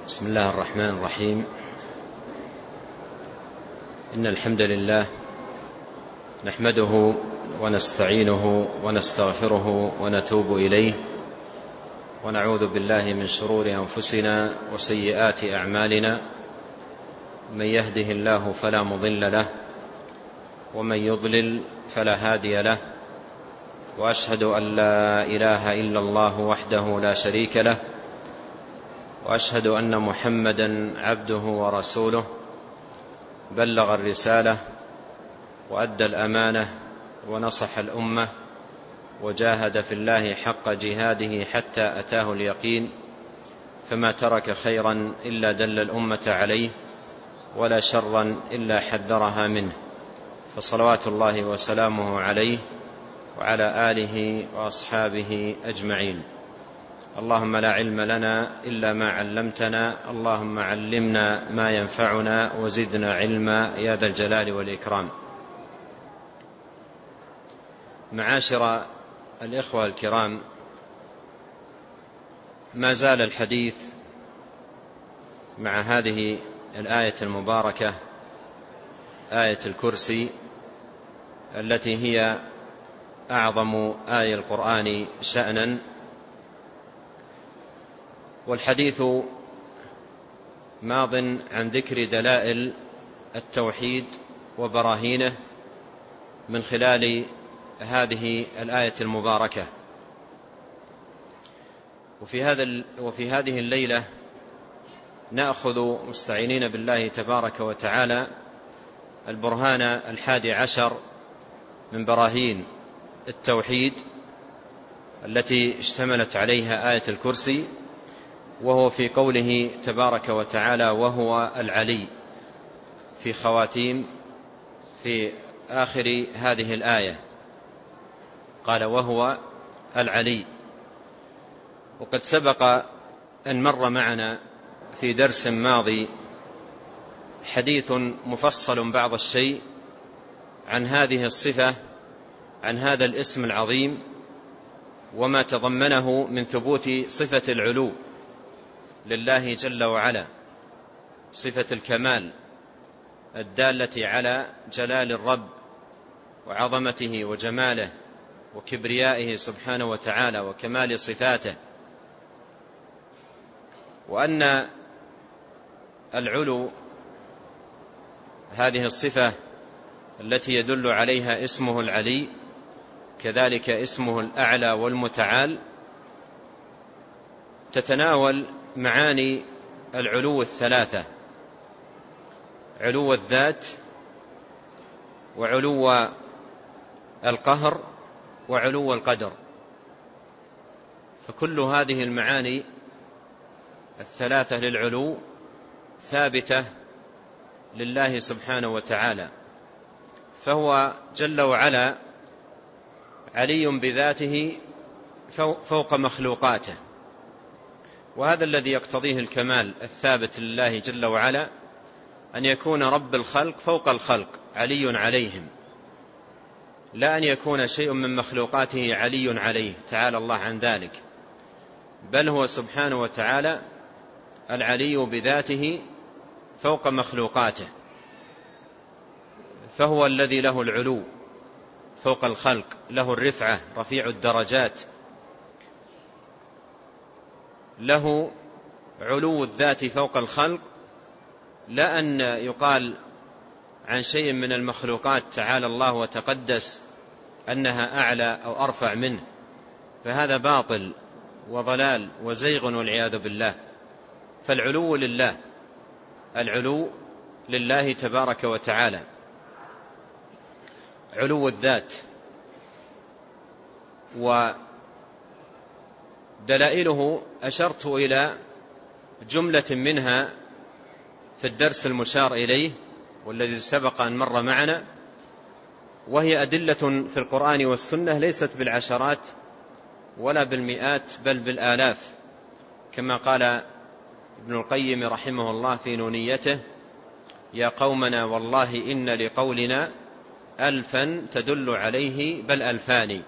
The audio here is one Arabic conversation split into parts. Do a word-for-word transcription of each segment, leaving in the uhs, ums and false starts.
بسم الله الرحمن الرحيم. إن الحمد لله نحمده ونستعينه ونستغفره ونتوب إليه، ونعوذ بالله من شرور أنفسنا وسيئات أعمالنا. من يهده الله فلا مضل له، ومن يضلل فلا هادي له، وأشهد أن لا إله إلا الله وحده لا شريك له، وأشهد أن محمدا عبده ورسوله، بلغ الرسالة وأدى الأمانة ونصح الأمة، وجاهد في الله حق جهاده حتى أتاه اليقين، فما ترك خيرا إلا دل الأمة عليه، ولا شرا إلا حذرها منه، فصلوات الله وسلامه عليه وعلى آله وأصحابه أجمعين. اللهم لا علم لنا إلا ما علمتنا، اللهم علمنا ما ينفعنا وزدنا علما يا ذا الجلال والإكرام. معاشر الإخوة الكرام، ما زال الحديث مع هذه الآية المباركة، آية الكرسي، التي هي أعظم آية القرآن شأنا، والحديث ماض عن ذكر دلائل التوحيد وبراهينه من خلال هذه الآية المباركة. وفي هذا وفي هذه الليلة نأخذ مستعينين بالله تبارك وتعالى البرهان الحادي عشر من براهين التوحيد التي اشتملت عليها آية الكرسي، وهو في قوله تبارك وتعالى: وهو العلي، في خواتيم في آخر هذه الآية قال: وهو العلي. وقد سبق أن مر معنا في درس ماضي حديث مفصل بعض الشيء عن هذه الصفة، عن هذا الاسم العظيم، وما تضمنه من ثبوت صفة العلو لله جل وعلا، صفة الكمال الدالة على جلال الرب وعظمته وجماله وكبريائه سبحانه وتعالى وكمال صفاته، وأن العلو هذه الصفة التي يدل عليها اسمه العلي، كذلك اسمه الأعلى والمتعال، تتناول معاني العلو الثلاثة: علو الذات، وعلو القهر، وعلو القدر. فكل هذه المعاني الثلاثة للعلو ثابتة لله سبحانه وتعالى، فهو جل وعلا علي بذاته فوق مخلوقاته، وهذا الذي يقتضيه الكمال الثابت لله جل وعلا، أن يكون رب الخلق فوق الخلق علي عليهم، لا أن يكون شيء من مخلوقاته علي عليه، تعالى الله عن ذلك، بل هو سبحانه وتعالى العلي بذاته فوق مخلوقاته، فهو الذي له العلو فوق الخلق، له الرفعة، رفيع الدرجات، له علو الذات فوق الخلق، لا أن يقال عن شيء من المخلوقات تعالى الله وتقدس أنها أعلى أو أرفع منه، فهذا باطل وضلال وزيغ والعياذ بالله. فالعلو لله، العلو لله تبارك وتعالى، علو الذات. ودلائله أشرت إلى جملة منها في الدرس المشار إليه والذي سبق أن مر معنا، وهي أدلة في القرآن والسنة ليست بالعشرات ولا بالمئات بل بالآلاف، كما قال ابن القيم رحمه الله في نونيته: يا قومنا والله إن لقولنا ألفا تدل عليه بل ألفان.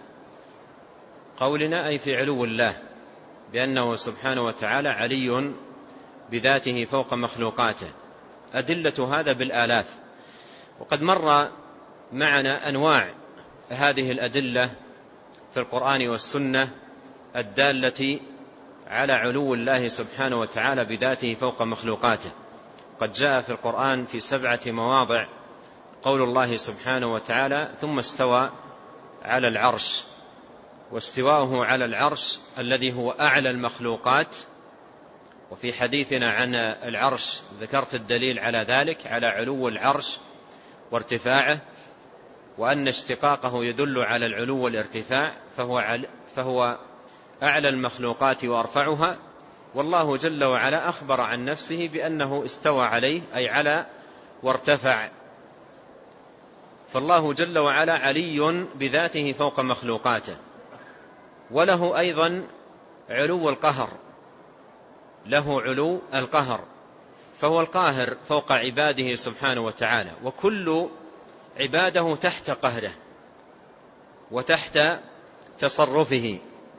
قولنا أي في علو الله، بأنه سبحانه وتعالى علي بذاته فوق مخلوقاته. أدلة هذا بالآلاف، وقد مر معنا أنواع هذه الأدلة في القرآن والسنة الدالة على علو الله سبحانه وتعالى بذاته فوق مخلوقاته. قد جاء في القرآن في سبعة مواضع قول الله سبحانه وتعالى: ثم استوى على العرش. واستواءه على العرش الذي هو أعلى المخلوقات. وفي حديثنا عن العرش ذكرت الدليل على ذلك، على علو العرش وارتفاعه، وأن اشتقاقه يدل على العلو والارتفاع، فهو, فهو أعلى المخلوقات وأرفعها. والله جل وعلا أخبر عن نفسه بأنه استوى عليه، أي على وارتفع. فالله جل وعلا علي بذاته فوق مخلوقاته. وله أيضا علو القهر، له علو القهر، فهو القاهر فوق عباده سبحانه وتعالى، وكل عباده تحت قهره وتحت تصرفه،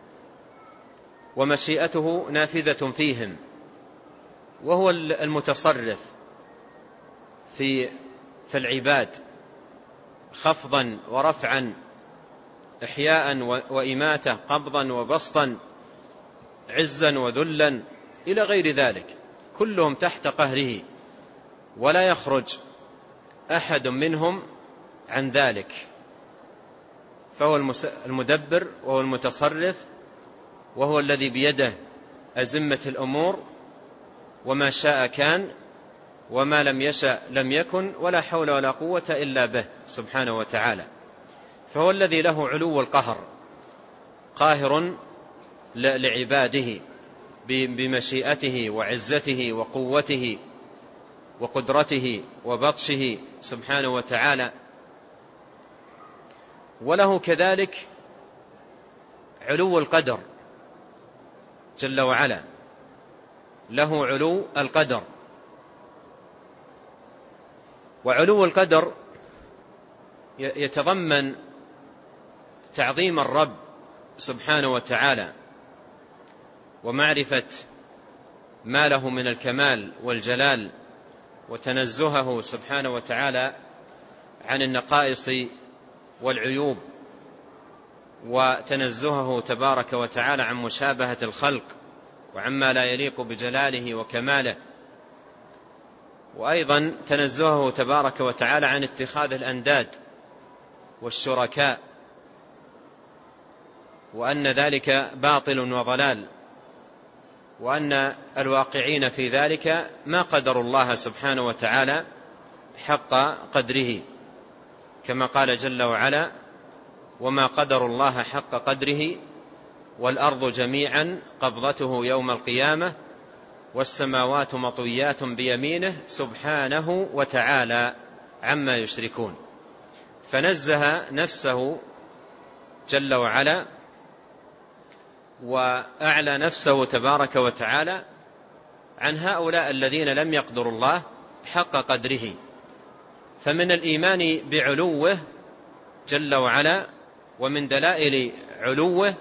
ومشيئته نافذة فيهم، وهو المتصرف في في العباد خفضا ورفعا، إحياء وإماتة، قبضا وبسطا، عزا وذلا إلى غير ذلك، كلهم تحت قهره، ولا يخرج أحد منهم عن ذلك. فهو المدبر، وهو المتصرف، وهو الذي بيده أزمة الأمور، وما شاء كان، وما لم يشأ لم يكن، ولا حول ولا قوة إلا به سبحانه وتعالى. فهو الذي له علو القهر، قاهر لعباده بمشيئته وعزته وقوته وقدرته وبطشه سبحانه وتعالى. وله كذلك علو القدر جل وعلا، له علو القدر. وعلو القدر يتضمن تعظيم الرب سبحانه وتعالى، ومعرفة ما له من الكمال والجلال، وتنزهه سبحانه وتعالى عن النقائص والعيوب، وتنزهه تبارك وتعالى عن مشابهة الخلق وعما لا يليق بجلاله وكماله، وأيضا تنزهه تبارك وتعالى عن اتخاذ الأنداد والشركاء، وأن ذلك باطل وضلال، وأن الواقعين في ذلك ما قدروا الله سبحانه وتعالى حق قدره، كما قال جل وعلا: وما قدروا الله حق قدره والأرض جميعا قبضته يوم القيامة والسماوات مطويات بيمينه سبحانه وتعالى عما يشركون. فنزه نفسه جل وعلا وأعلى نفسه تبارك وتعالى عن هؤلاء الذين لم يقدروا الله حق قدره. فمن الإيمان بعلوه جل وعلا ومن دلائل علوه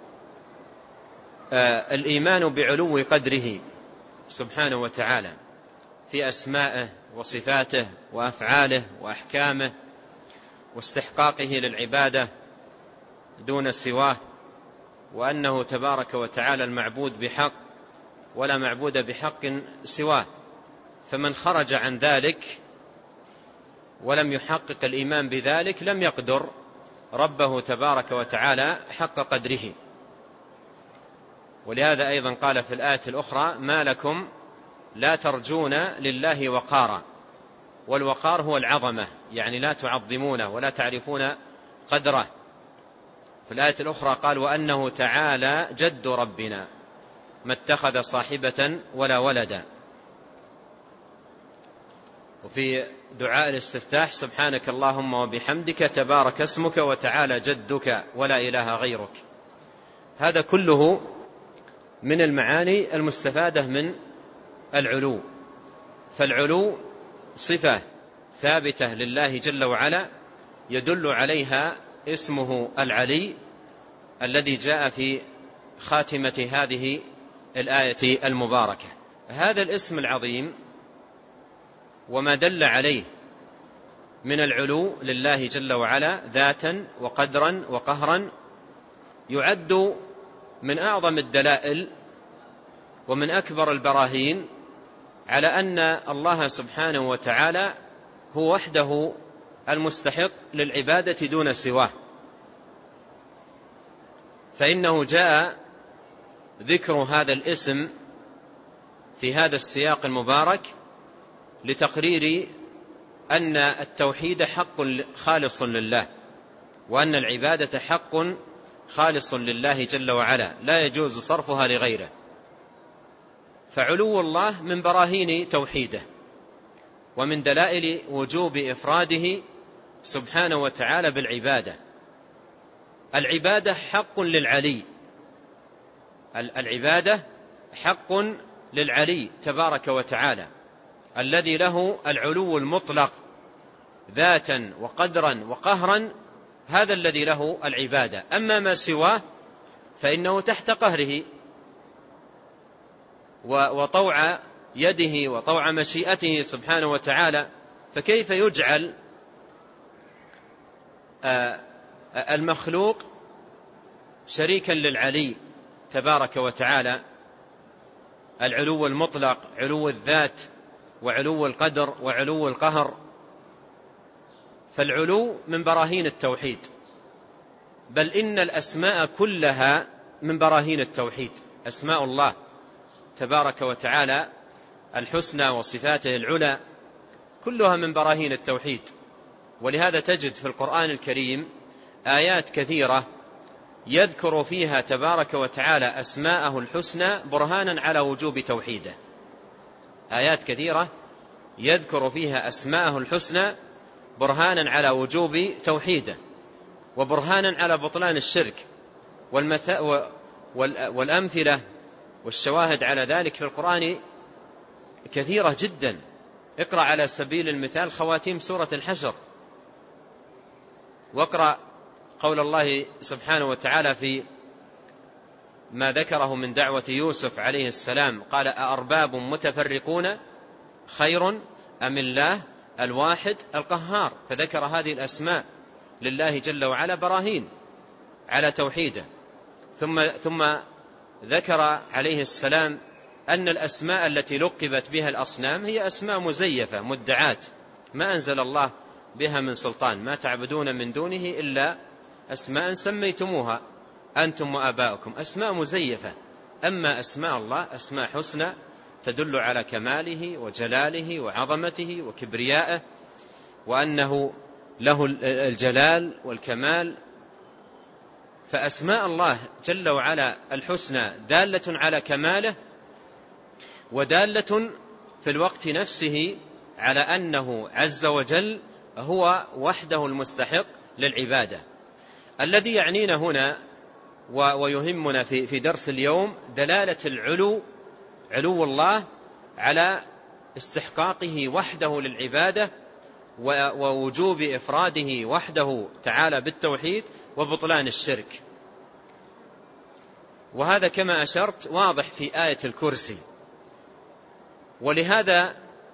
آه الإيمان بعلو قدره سبحانه وتعالى في أسمائه وصفاته وأفعاله وأحكامه، واستحقاقه للعبادة دون سواه، وأنه تبارك وتعالى المعبود بحق ولا معبود بحق سواه. فمن خرج عن ذلك ولم يحقق الإيمان بذلك لم يقدر ربه تبارك وتعالى حق قدره. ولهذا أيضا قال في الآية الأخرى: ما لكم لا ترجون لله وقارا. والوقار هو العظمة، يعني لا تعظمونه ولا تعرفون قدره. في الآية الأخرى قال: وأنه تعالى جد ربنا ما اتخذ صاحبة ولا ولدا. وفي دعاء الاستفتاح: سبحانك اللهم وبحمدك تبارك اسمك وتعالى جدك ولا إله غيرك. هذا كله من المعاني المستفادة من العلو. فالعلو صفة ثابتة لله جل وعلا يدل عليها اسمه العلي الذي جاء في خاتمة هذه الآية المباركة. هذا الاسم العظيم وما دل عليه من العلو لله جل وعلا ذاتا وقدرا وقهرا يعد من أعظم الدلائل ومن أكبر البراهين على أن الله سبحانه وتعالى هو وحده المستحق للعبادة دون سواه. فإنه جاء ذكر هذا الاسم في هذا السياق المبارك لتقرير أن التوحيد حق خالص لله، وأن العبادة حق خالص لله جل وعلا لا يجوز صرفها لغيره. فعلو الله من براهين توحيده ومن دلائل وجوب إفراده سبحانه وتعالى بالعبادة. العبادة حق للعلي، العبادة حق للعلي تبارك وتعالى الذي له العلو المطلق ذاتا وقدرا وقهرا، هذا الذي له العبادة. أما ما سواه فإنه تحت قهره وطوع يده وطوع مشيئته سبحانه وتعالى. فكيف يجعل المخلوق شريكا للعلي تبارك وتعالى؟ العلو المطلق، علو الذات وعلو القدر وعلو القهر. فالعلو من براهين التوحيد، بل إن الأسماء كلها من براهين التوحيد. أسماء الله تبارك وتعالى الحسنى وصفاته العلى كلها من براهين التوحيد. ولهذا تجد في القرآن الكريم آيات كثيرة يذكر فيها تبارك وتعالى أسماءه الحسنى برهانا على وجوب توحيده. آيات كثيرة يذكر فيها أسماءه الحسنى برهانا على وجوب توحيده وبرهانا على بطلان الشرك. والأمثلة والشواهد على ذلك في القرآن كثيرة جدا. اقرأ على سبيل المثال خواتيم سورة الحشر، واقرأ قول الله سبحانه وتعالى في ما ذكره من دعوة يوسف عليه السلام، قال أأرباب متفرقون خير أم الله الواحد القهار. فذكر هذه الأسماء لله جل وعلا براهين على توحيده. ثم, ثم ذكر عليه السلام أن الأسماء التي لقبت بها الأصنام هي أسماء مزيفة مدعاة ما أنزل الله بها من سلطان، ما تعبدون من دونه إلا أسماء سميتموها أنتم وآباؤكم، أسماء مزيفة. أما أسماء الله أسماء حسنى تدل على كماله وجلاله وعظمته وكبريائه، وأنه له الجلال والكمال. فأسماء الله جل وعلا الحسنى دالة على كماله، ودالة في الوقت نفسه على أنه عز وجل هو وحده المستحق للعبادة. الذي يعنينا هنا ويهمنا في درس اليوم دلالة العلو، علو الله على استحقاقه وحده للعبادة ووجوب إفراده وحده تعالى بالتوحيد وبطلان الشرك. وهذا كما أشرت واضح في آية الكرسي. ولهذا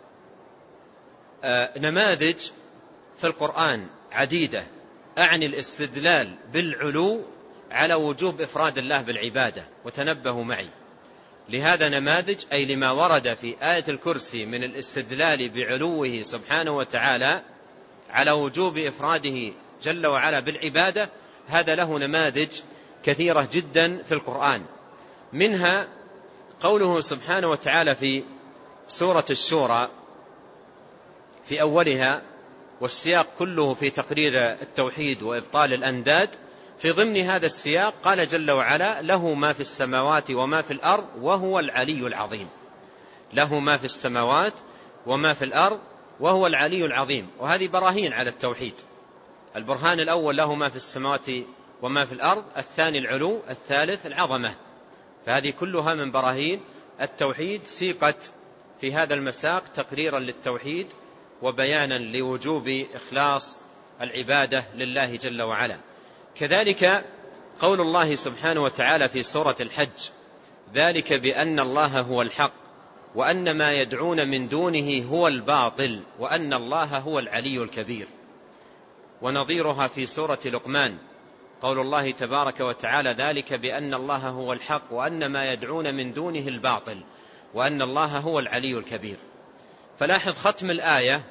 نماذج في القرآن عديدة أعني الاستدلال بالعلو على وجوب إفراد الله بالعبادة، وتنبهوا معي لهذا نماذج، أي لما ورد في آية الكرسي من الاستدلال بعلوه سبحانه وتعالى على وجوب إفراده جل وعلا بالعبادة. هذا له نماذج كثيرة جدا في القرآن، منها قوله سبحانه وتعالى في سورة الشورى في أولها، والسياق كله في تقرير التوحيد وإبطال الأنداد. في ضمن هذا السياق قال جل وعلا له ما في السماوات وما في الأرض وهو العلي العظيم. له ما في السماوات وما في الأرض وهو العلي العظيم. وهذه براهين على التوحيد. البرهان الأول له ما في السماوات وما في الأرض، الثاني العلو، الثالث العظمة. فهذه كلها من براهين التوحيد سيقت في هذا المساق تقريرا للتوحيد وبيانا لوجوب إخلاص العبادة لله جل وعلا. كذلك قول الله سبحانه وتعالى في سورة الحج ذلك بأن الله هو الحق وأن ما يدعون من دونه هو الباطل وأن الله هو العلي الكبير. ونظيرها في سورة لقمان قول الله تبارك وتعالى: ذلك بأن الله هو الحق وأن ما يدعون من دونه الباطل وأن الله هو العلي الكبير. فلاحظ ختم الآية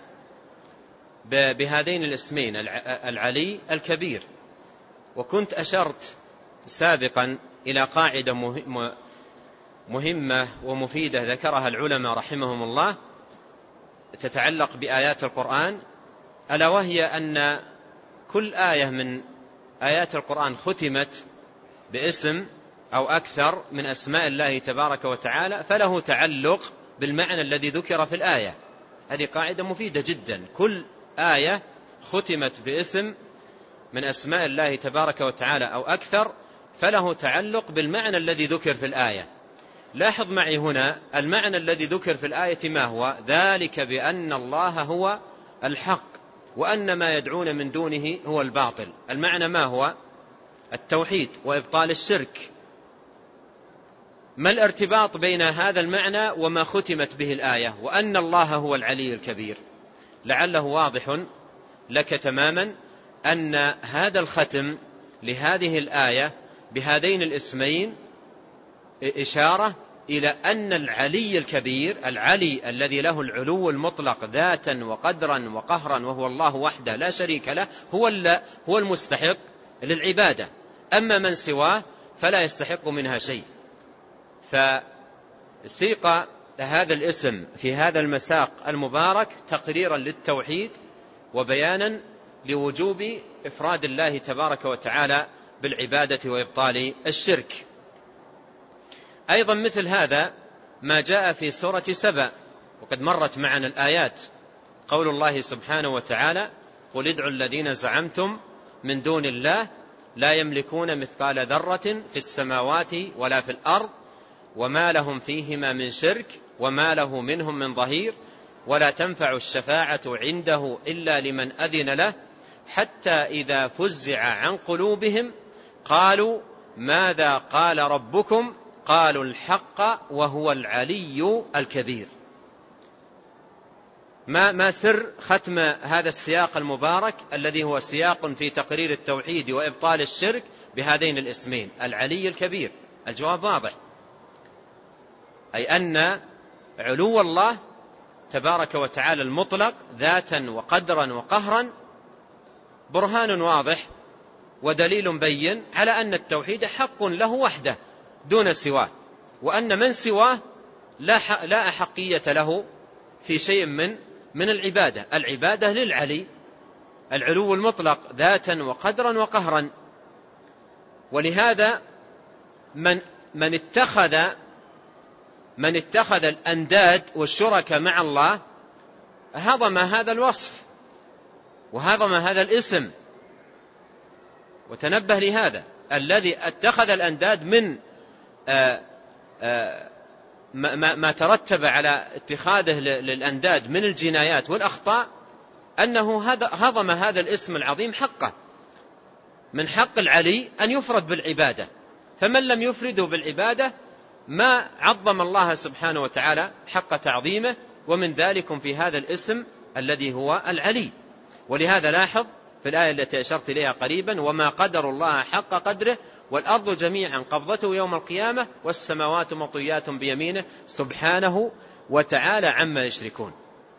بهذين الاسمين العلي الكبير. وكنت أشرت سابقا إلى قاعدة مهمة ومفيدة ذكرها العلماء رحمهم الله تتعلق بآيات القرآن، ألا وهي أن كل آية من آيات القرآن ختمت باسم أو أكثر من أسماء الله تبارك وتعالى فله تعلق بالمعنى الذي ذكر في الآية. هذه قاعدة مفيدة جدا. كل آية ختمت باسم من أسماء الله تبارك وتعالى أو أكثر فله تعلق بالمعنى الذي ذكر في الآية. لاحظ معي هنا المعنى الذي ذكر في الآية ما هو؟ ذلك بأن الله هو الحق وأن ما يدعون من دونه هو الباطل. المعنى ما هو؟ التوحيد وإبطال الشرك. ما الارتباط بين هذا المعنى وما ختمت به الآية وأن الله هو العلي الكبير؟ لعله واضح لك تماما أن هذا الختم لهذه الآية بهذين الاسمين إشارة إلى أن العلي الكبير، العلي الذي له العلو المطلق ذاتا وقدرا وقهرا وهو الله وحده لا شريك له، هو هو المستحق للعبادة. أما من سواه فلا يستحق منها شيء. فسيق هذا الاسم في هذا المساق المبارك تقريرا للتوحيد وبيانا لوجوب إفراد الله تبارك وتعالى بالعبادة وإبطال الشرك. أيضا مثل هذا ما جاء في سورة سبأ وقد مرت معنا الآيات، قول الله سبحانه وتعالى: قل ادعوا الذين زعمتم من دون الله لا يملكون مثقال ذرة في السماوات ولا في الأرض وما لهم فيهما من شرك وما له منهم من ظهير ولا تنفع الشفاعة عنده إلا لمن أذن له حتى إذا فزع عن قلوبهم قالوا ماذا قال ربكم قالوا الحق وهو العلي الكبير. ما ما سر ختم هذا السياق المبارك الذي هو سياق في تقرير التوحيد وإبطال الشرك بهذين الاسمين العلي الكبير؟ الجواب واضح، أي أن علو الله تبارك وتعالى المطلق ذاتا وقدرا وقهرا برهان واضح ودليل بين على أن التوحيد حق له وحده دون سواه، وأن من سواه لا لا أحقية له في شيء من من العبادة. العبادة للعلي العلو المطلق ذاتا وقدرا وقهرا. ولهذا من من اتخذ من اتخذ الأنداد والشركاء مع الله هضم هذا الوصف وهضم هذا الاسم. وتنبه لهذا، الذي اتخذ الأنداد من آآ آآ ما, ما ترتب على اتخاذه للأنداد من الجنايات والأخطاء أنه هضم هذا الاسم العظيم حقه. من حق العلي أن يفرد بالعبادة، فمن لم يفرده بالعبادة ما عظم الله سبحانه وتعالى حق تعظيمه، ومن ذلك في هذا الاسم الذي هو العلي. ولهذا لاحظ في الآية التي أشرت إليها قريبا: وما قدر الله حق قدره والأرض جميعا قبضته يوم القيامة والسماوات مطويات بيمينه سبحانه وتعالى عما يشركون.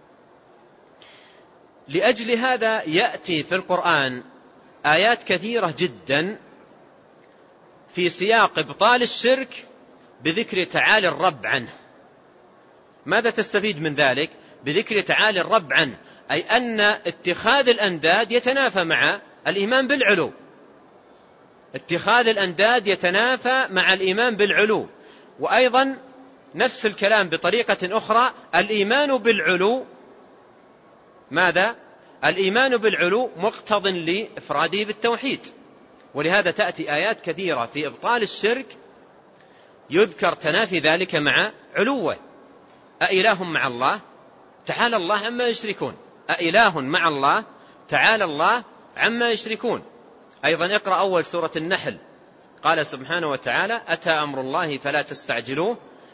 لأجل هذا يأتي في القرآن آيات كثيرة جدا في سياق إبطال الشرك بذكر تعالي الرب عنه. ماذا تستفيد من ذلك؟ بذكر تعالي الرب عنه، أي أن اتخاذ الأنداد يتنافى مع الإيمان بالعلو. اتخاذ الأنداد يتنافى مع الإيمان بالعلو. وأيضا نفس الكلام بطريقة أخرى، الإيمان بالعلو ماذا؟ الإيمان بالعلو مقتض لإفراده بالتوحيد. ولهذا تأتي آيات كثيرة في إبطال الشرك يذكر تنافي ذلك مع علوه. أإله مع الله؟ تعالى الله عما يشركون. أإله مع الله؟ تعالى الله عما يشركون. أيضا اقرأ أول سورة النحل، قال سبحانه وتعالى: أتى أمر الله فلا تستعجلوه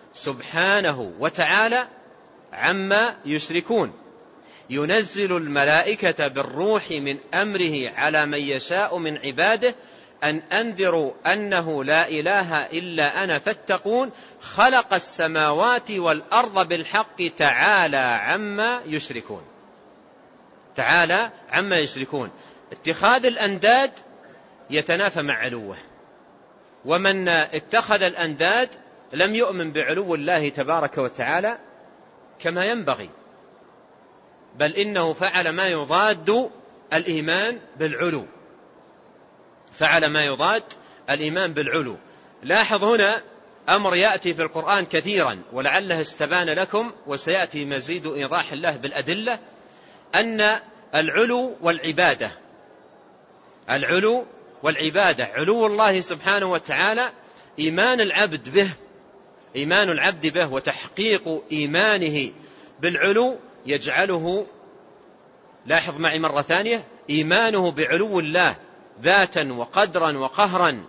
سبحانه وتعالى عما يشركون. ينزل الملائكة بالروح من أمره على من يشاء من عباده أن أنذروا أنه لا إله إلا أنا فاتقون خلق السماوات والأرض بالحق تعالى عما يشركون. تعالى عما يشركون. اتخاذ الأنداد يتنافى مع علوه، ومن اتخذ الأنداد لم يؤمن بعلو الله تبارك وتعالى كما ينبغي، بل إنه فعل ما يضاد الإيمان بالعلو، فعل ما يضاد الإيمان بالعلو. لاحظ هنا أمر يأتي في القرآن كثيرا ولعله استبان لكم، وسيأتي مزيد إيضاح الله بالأدلة، أن العلو والعبادة، العلو والعبادة، علو الله سبحانه وتعالى إيمان العبد به، إيمان العبد به وتحقيق إيمانه بالعلو يجعله، لاحظ معي مرة ثانية، إيمانه بعلو الله ذاتا وقدرا وقهرا،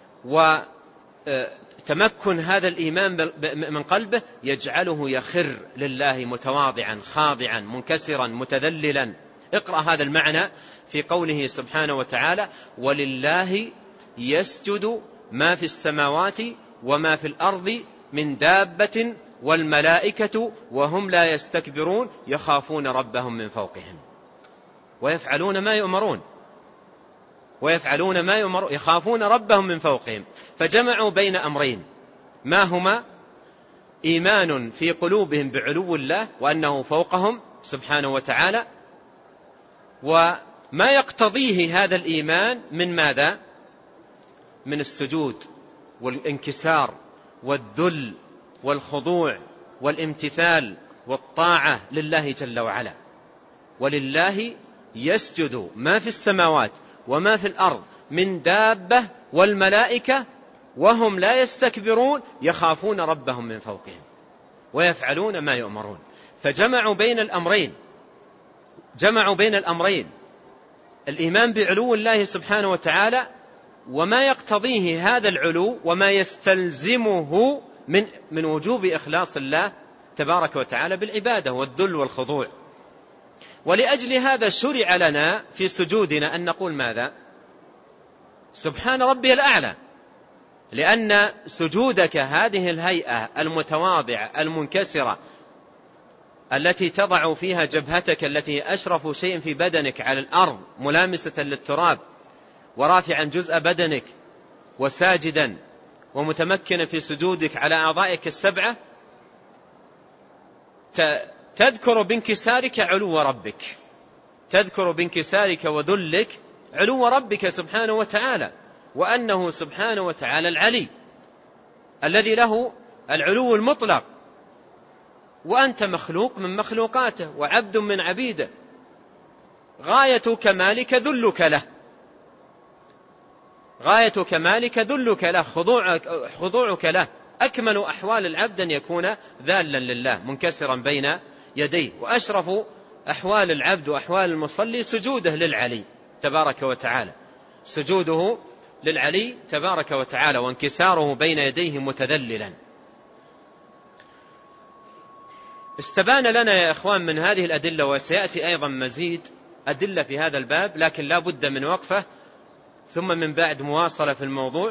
وتمكن هذا الإيمان من قلبه يجعله يخر لله متواضعا خاضعا منكسرا متذللا. اقرأ هذا المعنى في قوله سبحانه وتعالى: ولله يسجد ما في السماوات وما في الأرض من دابة والملائكة وهم لا يستكبرون يخافون ربهم من فوقهم ويفعلون ما يؤمرون، ويفعلون ما يؤمرون يخافون ربهم من فوقهم. فجمعوا بين أمرين، ما هما؟ إيمان في قلوبهم بعلو الله وأنه فوقهم سبحانه وتعالى، وما يقتضيه هذا الإيمان من ماذا؟ من السجود والانكسار والذل والخضوع والامتثال والطاعة لله جل وعلا. ولله يسجد ما في السماوات وما في الأرض من دابة والملائكة وهم لا يستكبرون يخافون ربهم من فوقهم ويفعلون ما يؤمرون. فجمعوا بين الأمرين، جمعوا بين الأمرين، الإيمان بعلو الله سبحانه وتعالى وما يقتضيه هذا العلو وما يستلزمه من من وجوب إخلاص الله تبارك وتعالى بالعبادة والذل والخضوع. ولأجل هذا شرع لنا في سجودنا أن نقول ماذا؟ سبحان ربي الأعلى، لأن سجودك هذه الهيئة المتواضعة المنكسرة التي تضع فيها جبهتك التي أشرف شيء في بدنك على الأرض ملامسة للتراب، ورافعا جزء بدنك وساجدا ومتمكنا في سجودك على أعضائك السبعة، تذكر بانكسارك علو ربك، تذكر بانكسارك وذلك علو ربك سبحانه وتعالى، وأنه سبحانه وتعالى العلي الذي له العلو المطلق، وأنت مخلوق من مخلوقاته وعبد من عبيده، غاية كمالك ذلك له، غاية كمالك ذلك له، خضوعك, خضوعك له. أكمل أحوال العبد أن يكون ذالا لله منكسرا بين يديه، وأشرف أحوال العبد وأحوال المصلي سجوده للعلي تبارك وتعالى، سجوده للعلي تبارك وتعالى وانكساره بين يديه متذللا. استبان لنا يا إخوان من هذه الأدلة، وسيأتي أيضا مزيد أدلة في هذا الباب، لكن لا بد من وقفة ثم من بعد مواصلة في الموضوع.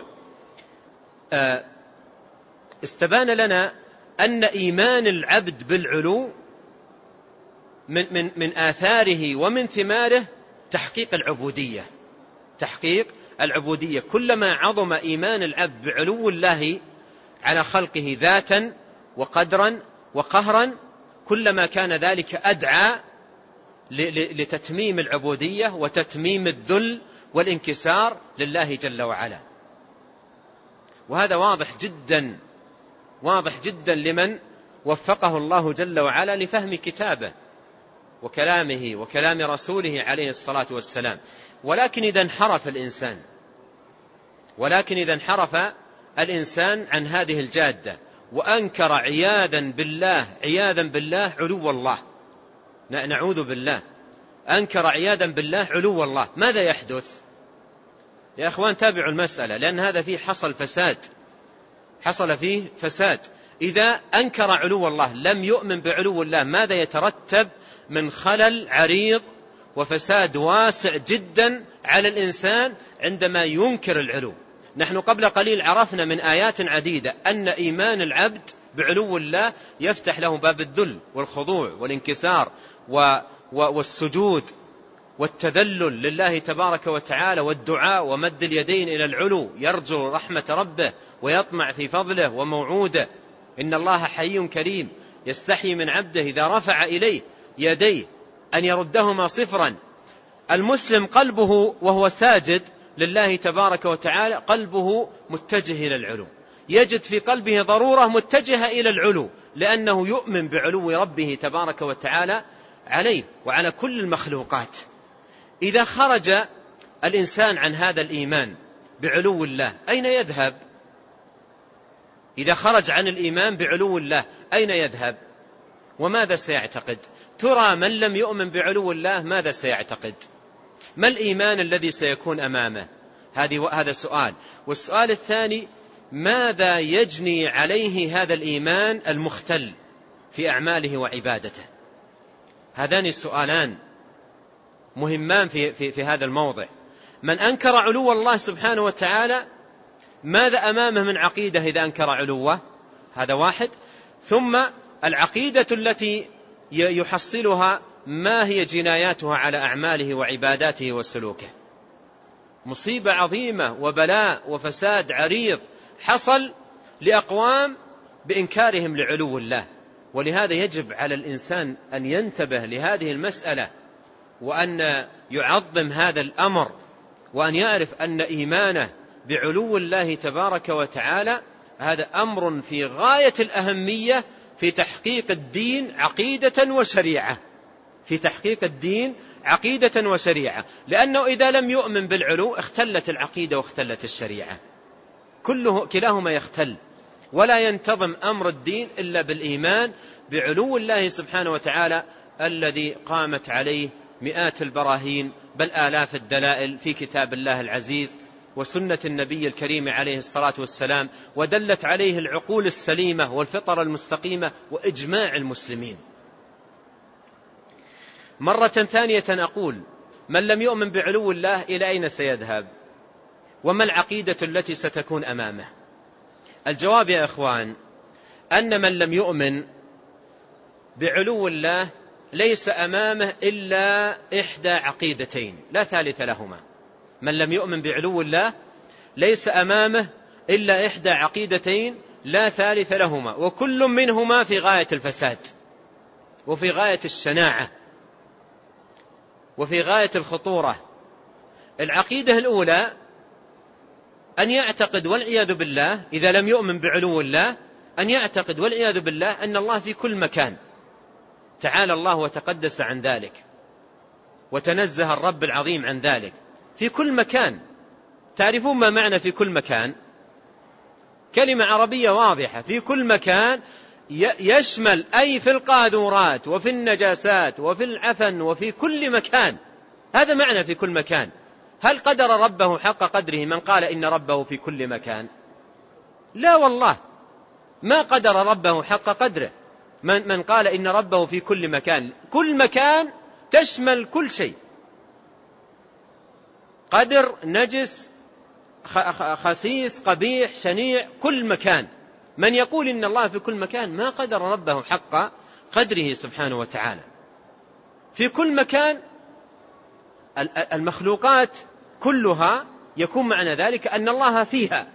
استبان لنا أن إيمان العبد بالعلو من, من, من آثاره ومن ثماره تحقيق العبودية، تحقيق العبودية. كلما عظم إيمان العبد بعلو الله على خلقه ذاتا وقدرا وقهرا كلما كان ذلك أدعى لتتميم العبودية وتتميم الذل والانكسار لله جل وعلا. وهذا واضح جدا، واضح جدا لمن وفقه الله جل وعلا لفهم كتابه وكلامه وكلام رسوله عليه الصلاة والسلام. ولكن إذا انحرف الإنسان ولكن إذا انحرف الإنسان عن هذه الجادة وأنكر عياذا بالله عياذا بالله علو الله، نعوذ بالله، أنكر عياذا بالله علو الله، ماذا يحدث؟ يا أخوان تابعوا المسألة، لأن هذا فيه حصل فساد، حصل فيه فساد. إذا أنكر علو الله، لم يؤمن بعلو الله، ماذا يترتب من خلل عريض وفساد واسع جدا على الإنسان عندما ينكر العلو. نحن قبل قليل عرفنا من آيات عديدة أن إيمان العبد بعلو الله يفتح له باب الذل والخضوع والانكسار والسجود والتذلل لله تبارك وتعالى والدعاء ومد اليدين إلى العلو، يرجو رحمة ربه ويطمع في فضله وموعوده. إن الله حي كريم يستحي من عبده إذا رفع إليه يديه أن يردهما صفرا. المسلم قلبه وهو ساجد لله تبارك وتعالى قلبه متجه إلى العلو، يجد في قلبه ضرورة متجهة إلى العلو، لأنه يؤمن بعلو ربه تبارك وتعالى عليه وعلى كل المخلوقات. إذا خرج الإنسان عن هذا الإيمان بعلو الله أين يذهب؟ إذا خرج عن الإيمان بعلو الله أين يذهب؟ وماذا سيعتقد؟ ترى من لم يؤمن بعلو الله ماذا سيعتقد؟ ما الإيمان الذي سيكون أمامه؟ هذا سؤال. والسؤال الثاني: ماذا يجني عليه هذا الإيمان المختل في أعماله وعبادته؟ هذان السؤالان مهمان في, في, في هذا الموضع. من أنكر علو الله سبحانه وتعالى ماذا أمامه من عقيدة إذا أنكر علوه؟ هذا واحد. ثم العقيدة التي يحصلها ما هي جناياتها على أعماله وعباداته وسلوكه؟ مصيبة عظيمة وبلاء وفساد عريض حصل لأقوام بإنكارهم لعلو الله. ولهذا يجب على الإنسان أن ينتبه لهذه المسألة وأن يعظم هذا الأمر، وأن يعرف أن إيمانه بعلو الله تبارك وتعالى هذا أمر في غاية الأهمية في تحقيق الدين عقيدة وشريعة، في تحقيق الدين عقيدة وشريعة، لأنه إذا لم يؤمن بالعلو اختلت العقيدة واختلت الشريعة، كله كلاهما يختل، ولا ينتظم أمر الدين إلا بالإيمان بعلو الله سبحانه وتعالى الذي قامت عليه مئات البراهين بل آلاف الدلائل في كتاب الله العزيز وسنة النبي الكريم عليه الصلاة والسلام، ودلت عليه العقول السليمة والفطر المستقيمة وإجماع المسلمين. مرة ثانية أقول: من لم يؤمن بعلو الله إلى أين سيذهب؟ وما العقيدة التي ستكون أمامه؟ الجواب يا إخوان أن من لم يؤمن بعلو الله ليس أمامه إلا إحدى عقيدتين لا ثالث لهما. من لم يؤمن بعلو الله ليس أمامه إلا إحدى عقيدتين لا ثالث لهما، وكل منهما في غاية الفساد وفي غاية الشناعة وفي غاية الخطورة. العقيدة الأولى أن يعتقد والعياذ بالله إذا لم يؤمن بعلو الله أن يعتقد والعياذ بالله أن الله في كل مكان، تعالى الله وتقدس عن ذلك، وتنزه الرب العظيم عن ذلك، في كل مكان. تعرفون ما معنى في كل مكان؟ كلمة عربية واضحة، في كل مكان يشمل أي في القاذورات وفي النجاسات وفي العفن وفي كل مكان، هذا معنى في كل مكان. هل قدر ربه حق قدره من قال إن ربه في كل مكان؟ لا والله، ما قدر ربه حق قدره من, من قال إن ربه في كل مكان. كل مكان تشمل كل شيء، قدر، نجس، خسيس، قبيح، شنيع، كل مكان. من يقول إن الله في كل مكان ما قدر ربه حق قدره سبحانه وتعالى. في كل مكان المخلوقات كلها يكون معنى ذلك أن الله فيها.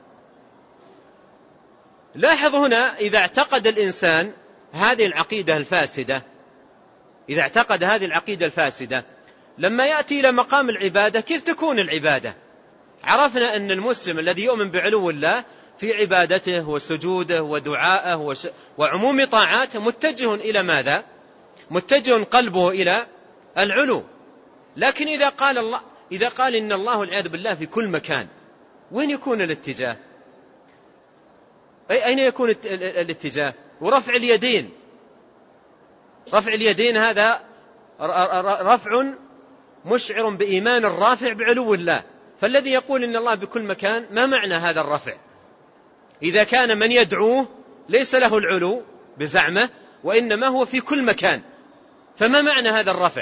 لاحظ هنا إذا اعتقد الإنسان هذه العقيدة الفاسدة، إذا اعتقد هذه العقيدة الفاسدة لما يأتي إلى مقام العبادة كيف تكون العبادة؟ عرفنا أن المسلم الذي يؤمن بعلو الله في عبادته وسجوده ودعائه وعموم طاعاته متجه إلى ماذا؟ متجه قلبه إلى العلو. لكن إذا قال الله إذا قال إن الله والعياذ بالله في كل مكان، وين يكون الاتجاه؟ أين يكون الاتجاه؟ ورفع اليدين، رفع اليدين هذا رفع مشعر بإيمان الرافع بعلو الله. فالذي يقول إن الله بكل مكان ما معنى هذا الرفع؟ إذا كان من يدعوه ليس له العلو بزعمه، وإنما هو في كل مكان. فما معنى هذا الرفع؟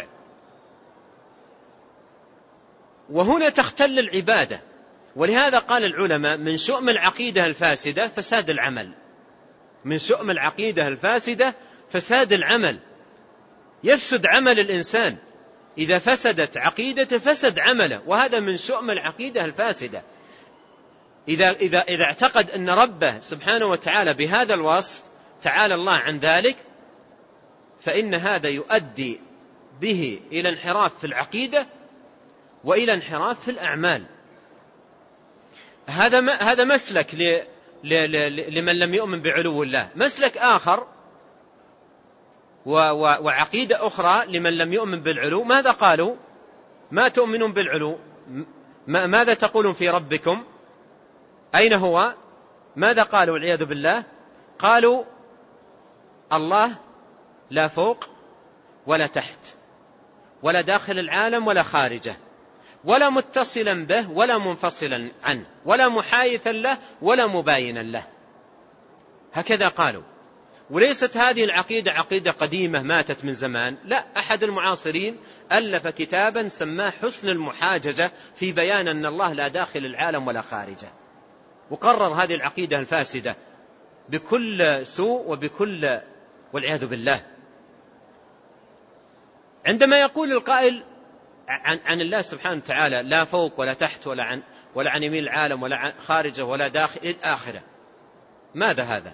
وهنا تختل العبادة. ولهذا قال العلماء من شؤم العقيدة الفاسدة فساد العمل. من شؤم العقيدة الفاسدة فساد العمل. يفسد عمل الإنسان إذا فسدت عقيدته فسد عمله، وهذا من شؤم العقيدة الفاسدة. إذا, إذا, إذا اعتقد أن ربه سبحانه وتعالى بهذا الوصف تعالى الله عن ذلك، فإن هذا يؤدي به إلى انحراف في العقيدة وإلى انحراف في الأعمال. هذا هذا مسلك ل لمن لم يؤمن بعلو الله. مسلك آخر وعقيدة أخرى لمن لم يؤمن بالعلو. ماذا قالوا؟ ما تؤمنون بالعلو؟ ماذا تقولون في ربكم؟ أين هو؟ ماذا قالوا والعياذ بالله؟ قالوا الله لا فوق ولا تحت، ولا داخل العالم ولا خارجه، ولا متصلا به ولا منفصلا عنه، ولا محايثا له ولا مباينا له. هكذا قالوا. وليست هذه العقيدة عقيدة قديمة ماتت من زمان، لا، أحد المعاصرين ألف كتابا سماه حسن المحاججة في بيان أن الله لا داخل العالم ولا خارجه، وقرر هذه العقيدة الفاسدة بكل سوء وبكل والعياذ بالله. عندما يقول القائل عن, عن الله سبحانه وتعالى لا فوق ولا تحت ولا عن, ولا عن يمين العالم ولا عن خارجه ولا داخل إلى آخره، ماذا هذا؟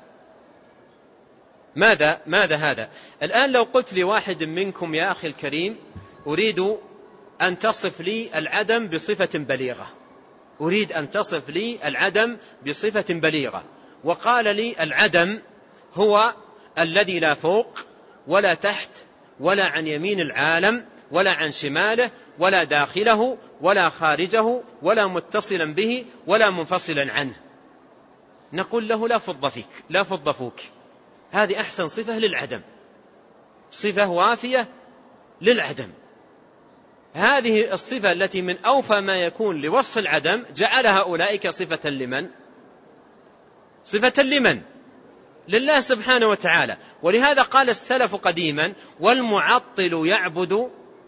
ماذا ماذا هذا؟ الآن لو قلت لواحد منكم يا أخي الكريم أريد أن تصف لي العدم بصفة بليغة، أريد أن تصف لي العدم بصفة بليغة، وقال لي العدم هو الذي لا فوق ولا تحت ولا عن يمين العالم ولا عن شماله ولا داخله ولا خارجه ولا متصلا به ولا منفصلا عنه، نقول له لا فض فيك، لا فض فوك. هذه أحسن صفة للعدم، صفة وافية للعدم. هذه الصفة التي من أوفى ما يكون لوصف العدم جعلها أولئك صفة لمن؟ صفة لمن؟ لله سبحانه وتعالى. ولهذا قال السلف قديما والمعطل يعبد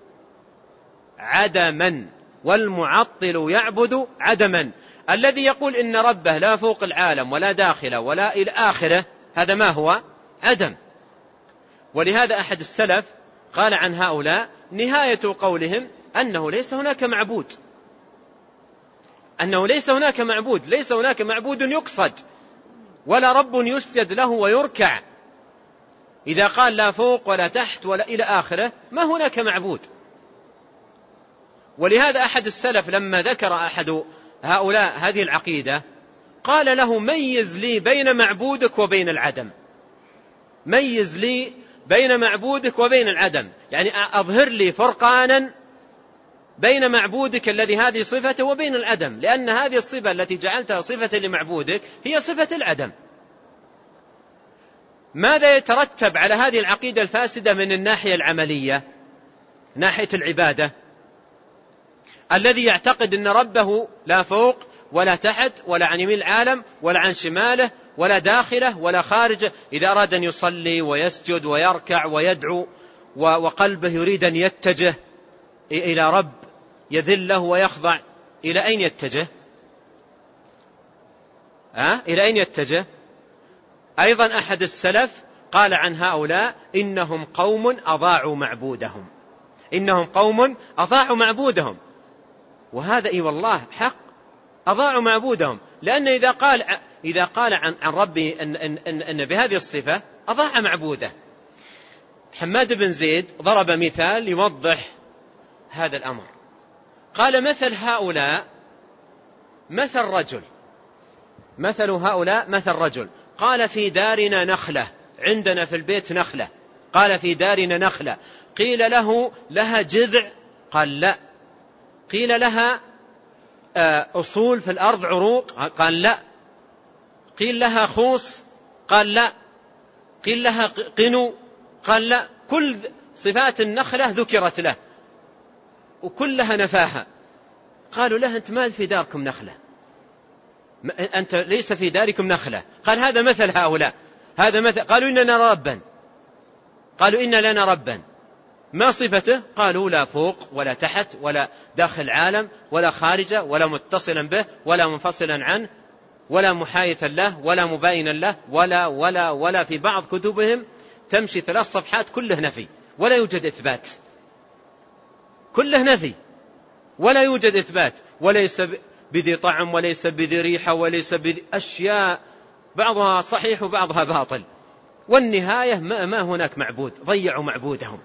عدما، والمعطل يعبد عدما. الذي يقول إن ربه لا فوق العالم ولا داخله ولا إلى آخره، هذا ما هو؟ عدم. ولهذا أحد السلف قال عن هؤلاء نهاية قولهم أنه ليس هناك معبود، أنه ليس هناك معبود، ليس هناك معبود يقصد ولا رب يسجد له ويركع. إذا قال لا فوق ولا تحت ولا إلى آخره ما هناك معبود. ولهذا أحد السلف لما ذكر أحد هؤلاء هذه العقيدة قال له ميز لي بين معبودك وبين العدم، ميز لي بين معبودك وبين العدم، يعني أظهر لي فرقانا بين معبودك الذي هذه صفته وبين العدم، لأن هذه الصفة التي جعلتها صفة لمعبودك هي صفة العدم. ماذا يترتب على هذه العقيدة الفاسدة من الناحية العملية، ناحية العبادة؟ الذي يعتقد أن ربه لا فوق ولا تحت ولا عن يمين العالم ولا عن شماله ولا داخله ولا خارجه، إذا أراد أن يصلي ويسجد ويركع ويدعو وقلبه يريد أن يتجه إلى رب يذله ويخضع، إلى أين يتجه؟ أه؟ إلى أين يتجه؟ أيضا أحد السلف قال عن هؤلاء إنهم قوم أضاعوا معبودهم، إنهم قوم أضاعوا معبودهم. وهذا إي والله حق، أضاعوا معبودهم، لأن إذا قال إذا قال عن عن ربي إن, إن, إن, إن بهذه الصفة أضاع معبوده. حماد بن زيد ضرب مثال يوضح هذا الأمر، قال مثل هؤلاء مثل رجل، مثل هؤلاء مثل رجل قال في دارنا نخلة، عندنا في البيت نخلة، قال في دارنا نخلة، قيل له لها جذع، قال لا، قيل لها أصول في الأرض عروق، قال لا، قيل لها خوص، قال لا، قيل لها قنو، قال لا. كل صفات النخلة ذكرت له وكلها نفاها. قالوا له أنت ما في داركم نخلة، أنت ليس في داركم نخلة. قال هذا مثل هؤلاء، هذا مثل. قالوا إننا نرى ربا، قالوا إن لنا ربا، ما صفته؟ قالوا لا فوق ولا تحت ولا داخل عالم ولا خارجه ولا متصلا به ولا منفصلا عنه ولا محايثا له ولا مباينا له ولا ولا ولا في بعض كتبهم تمشي ثلاث صفحات كله نفي ولا يوجد إثبات، كله نفي ولا يوجد إثبات، وليس بذي طعم وليس بذي ريحة وليس بذي أشياء بعضها صحيح وبعضها باطل، والنهاية ما هناك معبود، ضيعوا معبودهم.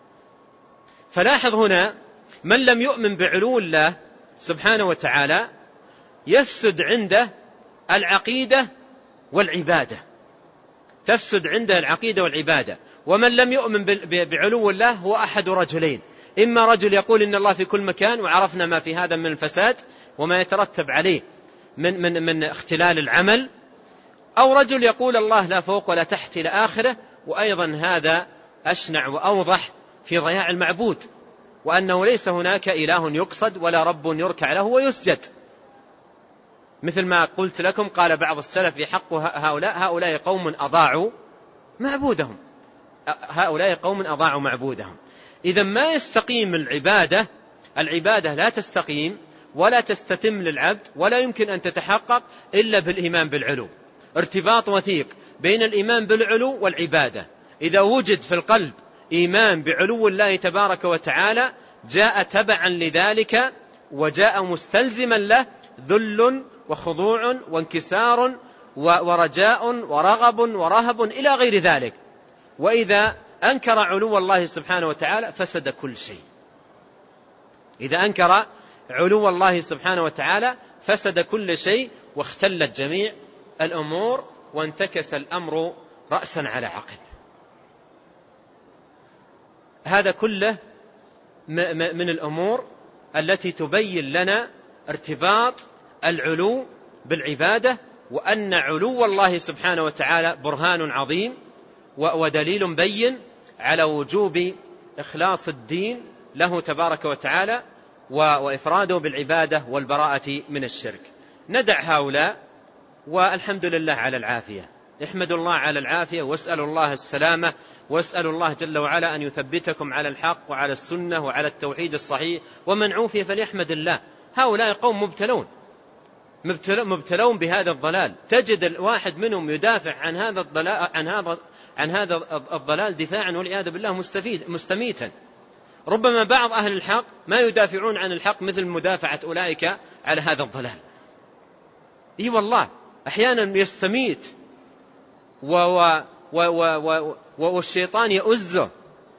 فلاحظ هنا من لم يؤمن بعلو الله سبحانه وتعالى يفسد عنده العقيدة والعبادة، تفسد عنده العقيدة والعبادة. ومن لم يؤمن بعلو الله هو أحد رجلين، إما رجل يقول إن الله في كل مكان وعرفنا ما في هذا من الفساد وما يترتب عليه من, من, من اختلال العمل، أو رجل يقول الله لا فوق ولا تحت إلى آخره، وأيضا هذا أشنع وأوضح في ضياع المعبود، وأنه ليس هناك إله يقصد ولا رب يركع له ويسجد، مثل ما قلت لكم قال بعض السلف في حق هؤلاء هؤلاء قوم أضاعوا معبودهم، هؤلاء قوم أضاعوا معبودهم. إذا ما يستقيم العبادة، العبادة لا تستقيم ولا تستتم للعبد ولا يمكن أن تتحقق إلا بالإيمان بالعلو، ارتباط وثيق بين الإيمان بالعلو والعبادة. إذا وجد في القلب إيمان بعلو الله تبارك وتعالى جاء تبعا لذلك وجاء مستلزما له ذل وخضوع وانكسار ورجاء ورغب ورهب إلى غير ذلك. وإذا أنكر علو الله سبحانه وتعالى فسد كل شيء، إذا أنكر علو الله سبحانه وتعالى فسد كل شيء واختلت جميع الأمور وانتكس الأمر رأسا على عقب. هذا كله من الأمور التي تبين لنا ارتباط العلو بالعبادة، وأن علو الله سبحانه وتعالى برهان عظيم ودليل بين على وجوب إخلاص الدين له تبارك وتعالى وإفراده بالعبادة والبراءة من الشرك. ندع هؤلاء والحمد لله على العافية، احمدوا الله على العافية واسألوا الله السلامة، واسألوا الله جل وعلا أن يثبتكم على الحق وعلى السنة وعلى التوحيد الصحيح، ومن عوفي فليحمد الله. هؤلاء قوم مبتلون مبتلون بهذا الضلال، تجد الواحد منهم يدافع عن هذا الضلال عن هذا عن هذا الضلال دفاعا والعياذ بالله مستفيد مستميتا. ربما بعض أهل الحق ما يدافعون عن الحق مثل مدافعة أولئك على هذا الضلال. اي والله أحيانا يستميت و و و و والشيطان يؤزه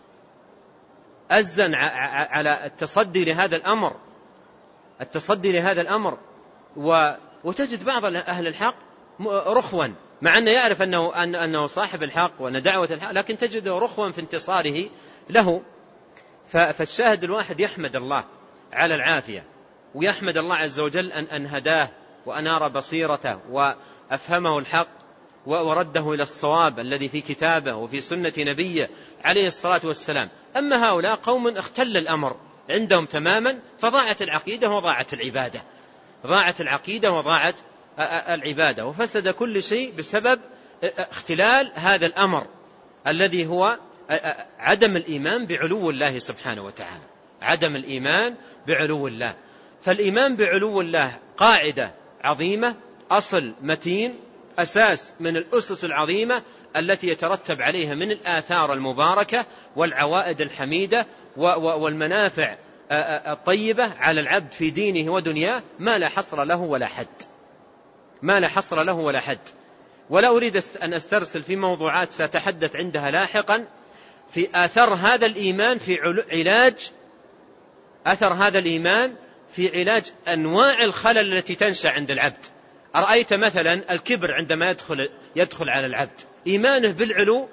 أزا على التصدي لهذا الأمر التصدي لهذا الأمر وتجد بعض أهل الحق رخوا، مع أنه يعرف أنه, أنه صاحب الحق وأن دعوة الحق، لكن تجده رخوا في انتصاره له. فالشاهد الواحد يحمد الله على العافية، ويحمد الله عز وجل أن أن هداه وأنار بصيرته وأفهمه الحق ورده إلى الصواب الذي في كتابه وفي سنة نبيه عليه الصلاة والسلام. أما هؤلاء قوم اختل الأمر عندهم تماما، فضاعت العقيدة وضاعت العبادة ضاعت العقيدة وضاعت العبادة وفسد كل شيء بسبب اختلال هذا الأمر الذي هو عدم الإيمان بعلو الله سبحانه وتعالى، عدم الإيمان بعلو الله. فالإيمان بعلو الله قاعدة عظيمة، أصل متين، أساس من الأسس العظيمة التي يترتب عليها من الآثار المباركة والعوائد الحميدة والمنافع الطيبة على العبد في دينه ودنياه ما لا حصر له ولا حد ما لا حصر له ولا حد. ولا أريد أن أسترسل في موضوعات سأتحدث عندها لاحقا في آثار هذا الإيمان في علاج أثر هذا الإيمان في علاج أنواع الخلل التي تنشأ عند العبد. أرأيت مثلا الكبر عندما يدخل, يدخل على العبد، إيمانه بالعلو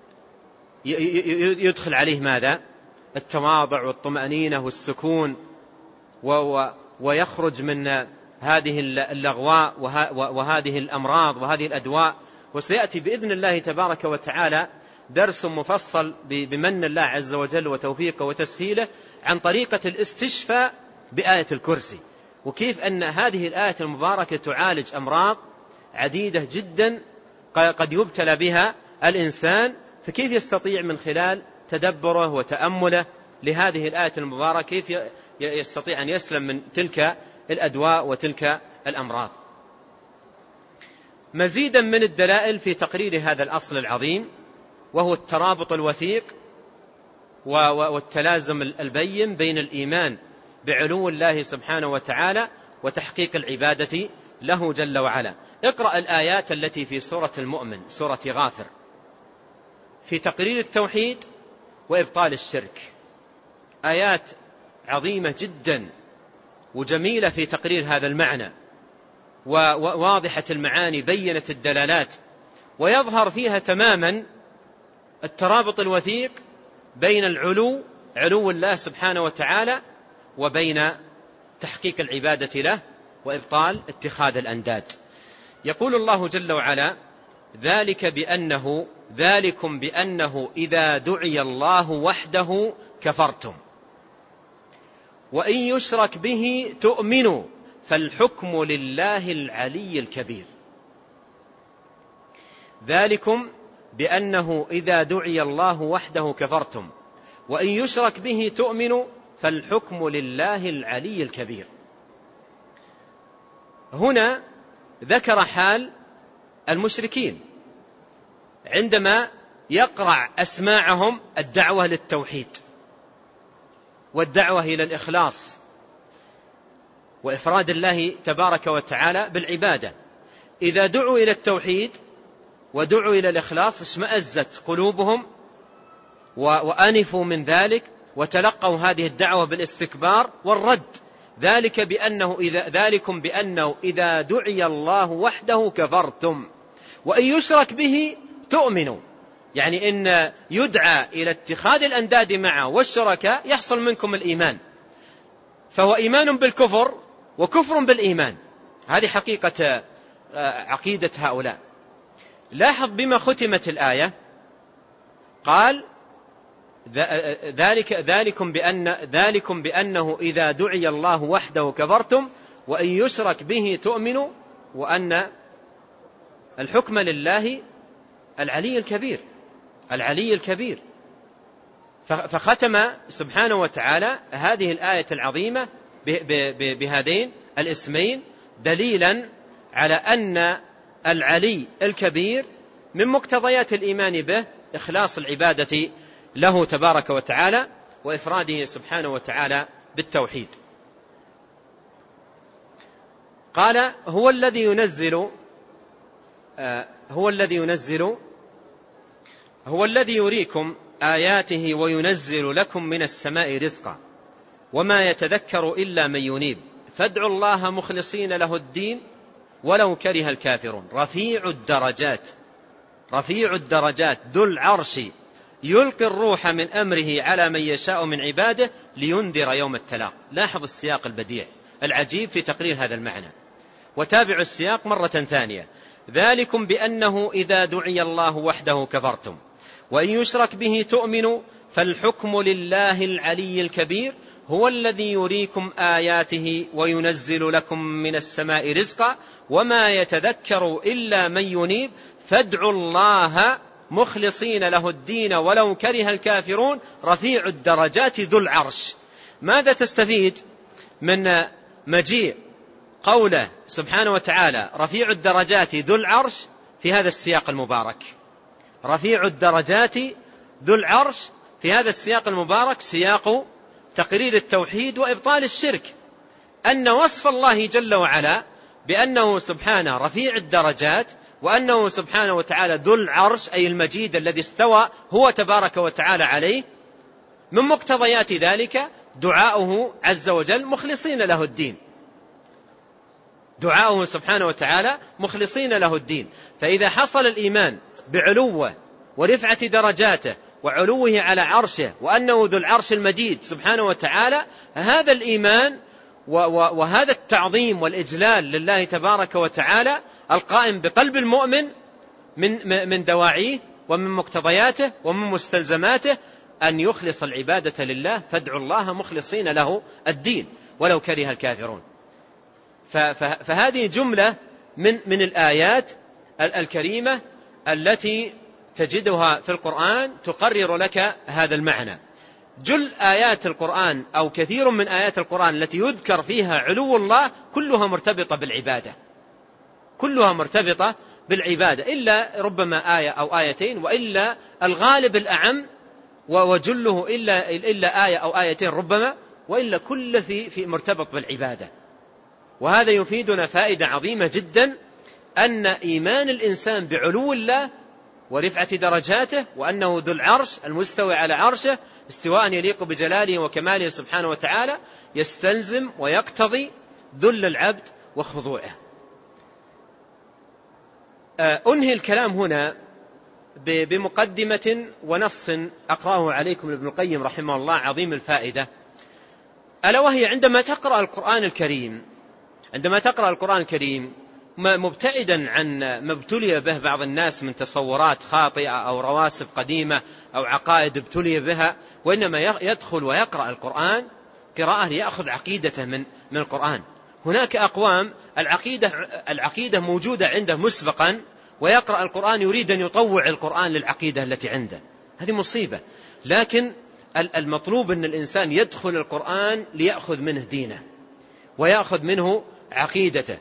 يدخل عليه ماذا؟ التواضع والطمأنينة والسكون، ويخرج من هذه اللغواء وهذه الأمراض وهذه الأدواء. وسيأتي بإذن الله تبارك وتعالى درس مفصل بمن الله عز وجل وتوفيقه وتسهيله عن طريقة الاستشفاء بآية الكرسي، وكيف أن هذه الآية المباركة تعالج أمراض عديدة جدا قد يبتلى بها الإنسان، فكيف يستطيع من خلال تدبره وتأمله لهذه الآية المباركة كيف يستطيع أن يسلم من تلك الأدواء وتلك الأمراض؟ مزيدا من الدلائل في تقرير هذا الأصل العظيم، وهو الترابط الوثيق والتلازم البين بين الإيمان بعلو الله سبحانه وتعالى وتحقيق العبادة له جل وعلا. اقرأ الآيات التي في سورة المؤمن، سورة غافر، في تقرير التوحيد وإبطال الشرك، آيات عظيمة جدا وجميلة في تقرير هذا المعنى، وواضحة المعاني، بينت الدلالات، ويظهر فيها تماما الترابط الوثيق بين العلو علو الله سبحانه وتعالى وبين تحقيق العبادة له وإبطال اتخاذ الأنداد. يقول الله جل وعلا: ذلك بأنه ذلكم بأنه إذا دعي الله وحده كفرتم وإن يشرك به تؤمنوا فالحكم لله العلي الكبير. ذلكم بأنه إذا دعي الله وحده كفرتم وإن يشرك به تؤمنوا فالحكم لله العلي الكبير. هنا ذكر حال المشركين عندما يقرع أسماعهم الدعوة للتوحيد والدعوة إلى الإخلاص وإفراد الله تبارك وتعالى بالعبادة. إذا دعوا إلى التوحيد ودعوا إلى الإخلاص اشمأزت قلوبهم وأنفوا من ذلك وتلقوا هذه الدعوة بالاستكبار والرد. ذلك بأنه إذا ذلكم بأنه إذا دعي الله وحده كفرتم وإن يشرك به تؤمنوا، يعني إن يدعى إلى اتخاذ الأنداد معه والشركاء يحصل منكم الإيمان، فهو إيمان بالكفر وكفر بالإيمان. هذه حقيقة عقيدة هؤلاء. لاحظ بما ختمت الآية، قال ذلك ذلكم بأن ذلكم بأنه إذا دعي الله وحده كفرتم وإن يشرك به تؤمنوا وأن الحكم لله العلي الكبير العلي الكبير. فختم سبحانه وتعالى هذه الآية العظيمة بهذين الاسمين دليلا على أن العلي الكبير من مقتضيات الإيمان به إخلاص العبادة له تبارك وتعالى وإفراده سبحانه وتعالى بالتوحيد. قال هو الذي ينزل هو الذي ينزل هو الذي يريكم آياته وينزل لكم من السماء رزقا وما يتذكر إلا من ينيب فادعوا الله مخلصين له الدين ولو كره الكافرون. رفيع الدرجات رفيع الدرجات ذو العرش يلقي الروح من أمره على من يشاء من عباده لينذر يوم التلاق. لاحظ السياق البديع العجيب في تقرير هذا المعنى، وتابع السياق مرة ثانية. ذلكم بأنه إذا دعي الله وحده كفرتم وإن يشرك به تؤمنوا فالحكم لله العلي الكبير هو الذي يريكم آياته وينزل لكم من السماء رزقا وما يتذكر إلا من ينيب فادعوا الله مخلصين له الدين ولو كره الكافرون. رفيع الدرجات ذو العرش. ماذا تستفيد من مجيء قوله سبحانه وتعالى رفيع الدرجات ذو العرش في هذا السياق المبارك؟ رفيع الدرجات ذو العرش في هذا السياق المبارك سياق تقرير التوحيد وإبطال الشرك، أن وصف الله جل وعلا بأنه سبحانه رفيع الدرجات وأنه سبحانه وتعالى ذو العرش أي المجيد الذي استوى هو تبارك وتعالى عليه، من مقتضيات ذلك دعاؤه عز وجل مخلصين له الدين، دعاؤه سبحانه وتعالى مخلصين له الدين. فإذا حصل الإيمان بعلوه ورفعة درجاته وعلوه على عرشه وأنه ذو العرش المجيد سبحانه وتعالى، هذا الإيمان وهذا التعظيم والإجلال لله تبارك وتعالى القائم بقلب المؤمن من من دواعيه ومن مقتضياته ومن مستلزماته أن يخلص العبادة لله فادعوا الله مخلصين له الدين ولو كره الكافرون. فهذه جملة من من الآيات الكريمة التي تجدها في القرآن تقرر لك هذا المعنى. جل آيات القرآن أو كثير من آيات القرآن التي يذكر فيها علو الله كلها مرتبطة بالعبادة، كلها مرتبطة بالعبادة، إلا ربما آية أو آيتين، وإلا الغالب الأعم وجله إلا, إلا آية أو آيتين ربما، وإلا كل في, في مرتبط بالعبادة. وهذا يفيدنا فائدة عظيمة جدا، أن إيمان الإنسان بعلو الله ورفعة درجاته، وأنه ذو العرش المستوى على عرشه استواء يليق بجلاله وكماله سبحانه وتعالى، يستلزم ويقتضي ذل العبد وخضوعه. أنهي الكلام هنا بمقدمة ونص أقرأه عليكم ابن القيم رحمه الله عظيم الفائدة، ألا وهي عندما تقرأ القرآن الكريم عندما تقرأ القرآن الكريم مبتعدا عن ما ابتلي به بعض الناس من تصورات خاطئة أو رواسب قديمة أو عقائد ابتلي بها، وإنما يدخل ويقرأ القرآن قراءة ليأخذ عقيدته من من القرآن. هناك أقوام العقيدة العقيدة موجودة عنده مسبقا، ويقرأ القرآن يريد أن يطوع القرآن للعقيدة التي عنده، هذه مصيبة. لكن المطلوب أن الإنسان يدخل القرآن ليأخذ منه دينه ويأخذ منه عقيدته.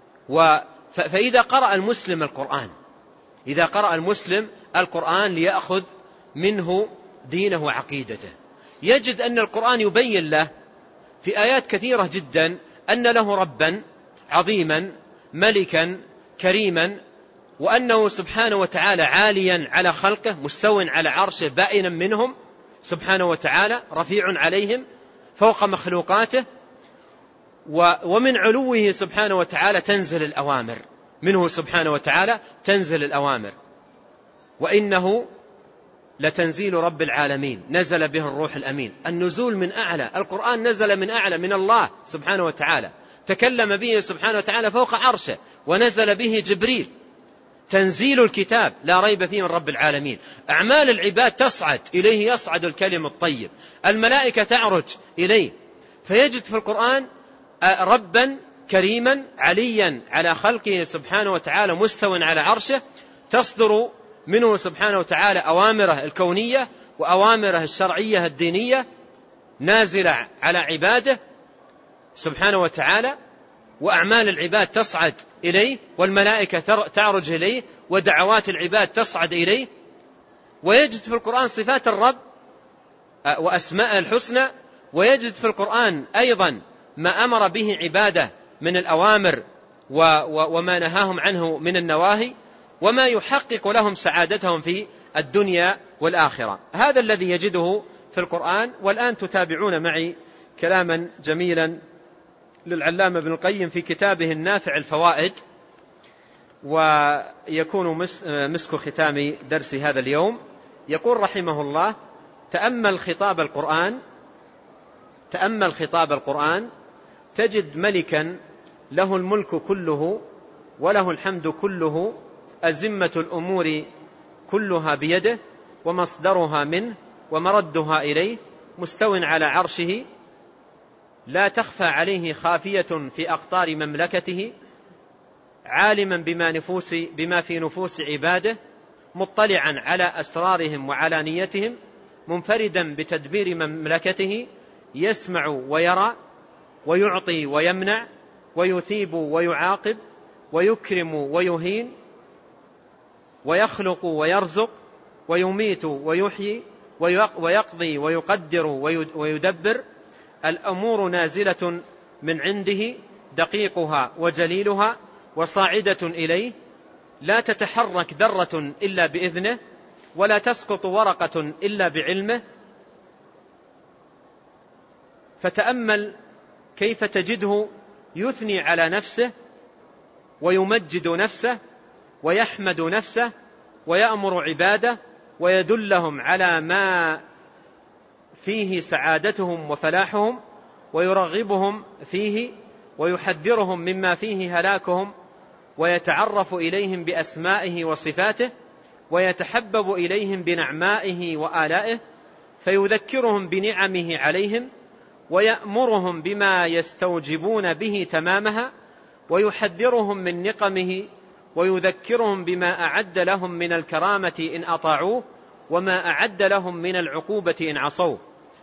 فإذا قرأ المسلم القرآن إذا قرأ المسلم القرآن ليأخذ منه دينه وعقيدته، يجد أن القرآن يبين له في آيات كثيرة جدا أن له ربا عظيما ملكا كريما، وأنه سبحانه وتعالى عاليا على خلقه مستو على عرشه بائنا منهم سبحانه وتعالى رفيع عليهم فوق مخلوقاته، ومن علوه سبحانه وتعالى تنزل الأوامر منه سبحانه وتعالى تنزل الأوامر، وإنه لتنزيل رب العالمين نزل به الروح الأمين. النزول من أعلى، القرآن نزل من أعلى من الله سبحانه وتعالى، تكلم به سبحانه وتعالى فوق عرشه ونزل به جبريل. تنزيل الكتاب لا ريب فيه من رب العالمين. أعمال العباد تصعد إليه، يصعد الكلم الطيب، الملائكة تعرج إليه، فيجد في القرآن ربا كريما عليا على خلقه سبحانه وتعالى مستو على عرشه، تصدر منه سبحانه وتعالى أوامره الكونية وأوامره الشرعية الدينية نازلة على عباده سبحانه وتعالى، وأعمال العباد تصعد إليه، والملائكة تعرج إليه، ودعوات العباد تصعد إليه. ويجد في القرآن صفات الرب وأسماء الحسنى، ويجد في القرآن أيضا ما أمر به عباده من الأوامر وما نهاهم عنه من النواهي، وما يحقق لهم سعادتهم في الدنيا والآخرة. هذا الذي يجده في القرآن. والآن تتابعون معي كلاما جميلا للعلامة ابن القيم في كتابه النافع الفوائد، ويكون مسك ختام درس هذا اليوم. يقول رحمه الله: تأمل خطاب القرآن تأمل خطاب القرآن تجد ملكا له الملك كله وله الحمد كله، أزمة الأمور كلها بيده ومصدرها منه ومردها إليه، مستو على عرشه لا تخفى عليه خافية في أقطار مملكته، عالما بما, نفوس بما في نفوس عباده، مطلعا على أسرارهم وعلانيتهم، منفردا بتدبير مملكته، يسمع ويرى ويعطي ويمنع ويثيب ويعاقب ويكرم ويهين ويخلق ويرزق ويميت ويحيي ويقضي ويقدر ويدبر. الأمور نازلة من عنده دقيقها وجليلها وصاعدة إليه، لا تتحرك ذرة إلا بإذنه، ولا تسقط ورقة إلا بعلمه. فتأمل كيف تجده يثني على نفسه ويمجد نفسه ويحمد نفسه ويأمر عباده ويدلهم على ما فيه سعادتهم وفلاحهم، ويرغبهم فيه ويحذرهم مما فيه هلاكهم، ويتعرف إليهم بأسمائه وصفاته، ويتحبب إليهم بنعمائه وآلائه، فيذكرهم بنعمه عليهم، ويأمرهم بما يستوجبون به تمامها، ويحذرهم من نقمه ويذكرهم بما أعد لهم من الكرامة إن أطاعوه وما أعد لهم من العقوبة إن عصوه،